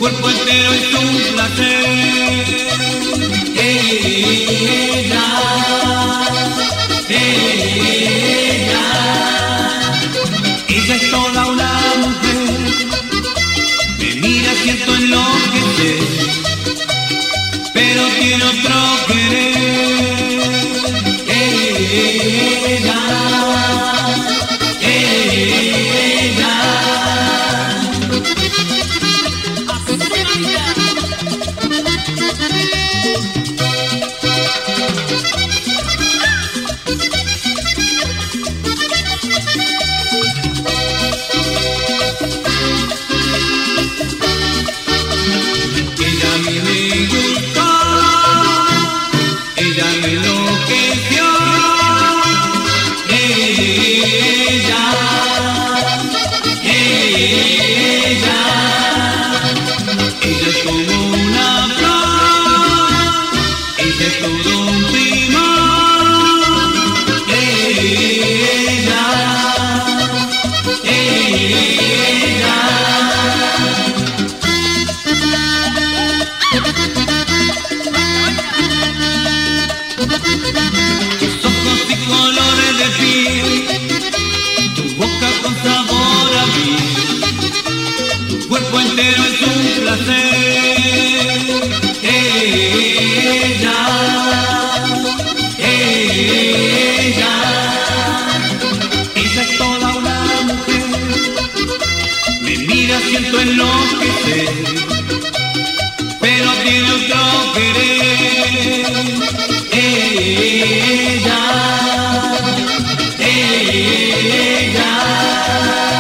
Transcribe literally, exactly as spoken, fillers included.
cuerpo entero es un placer. Ella, ella, ella es toda una mujer. Me mira, siento enloquecer, pero tiene otro querer. Ella, ella. Ella a mí me gustó, ella me enloqueció. Ella, ella, ella es como una flor, ella es todo un primor. Ella, ella. Tus ojos y colores de piel, tu boca con sabor a miel, tu cuerpo entero es un placer. Ella, ella, ella es toda una mujer. Me mira, siento enloquecer, pero tiene otro querer. Ella, ella.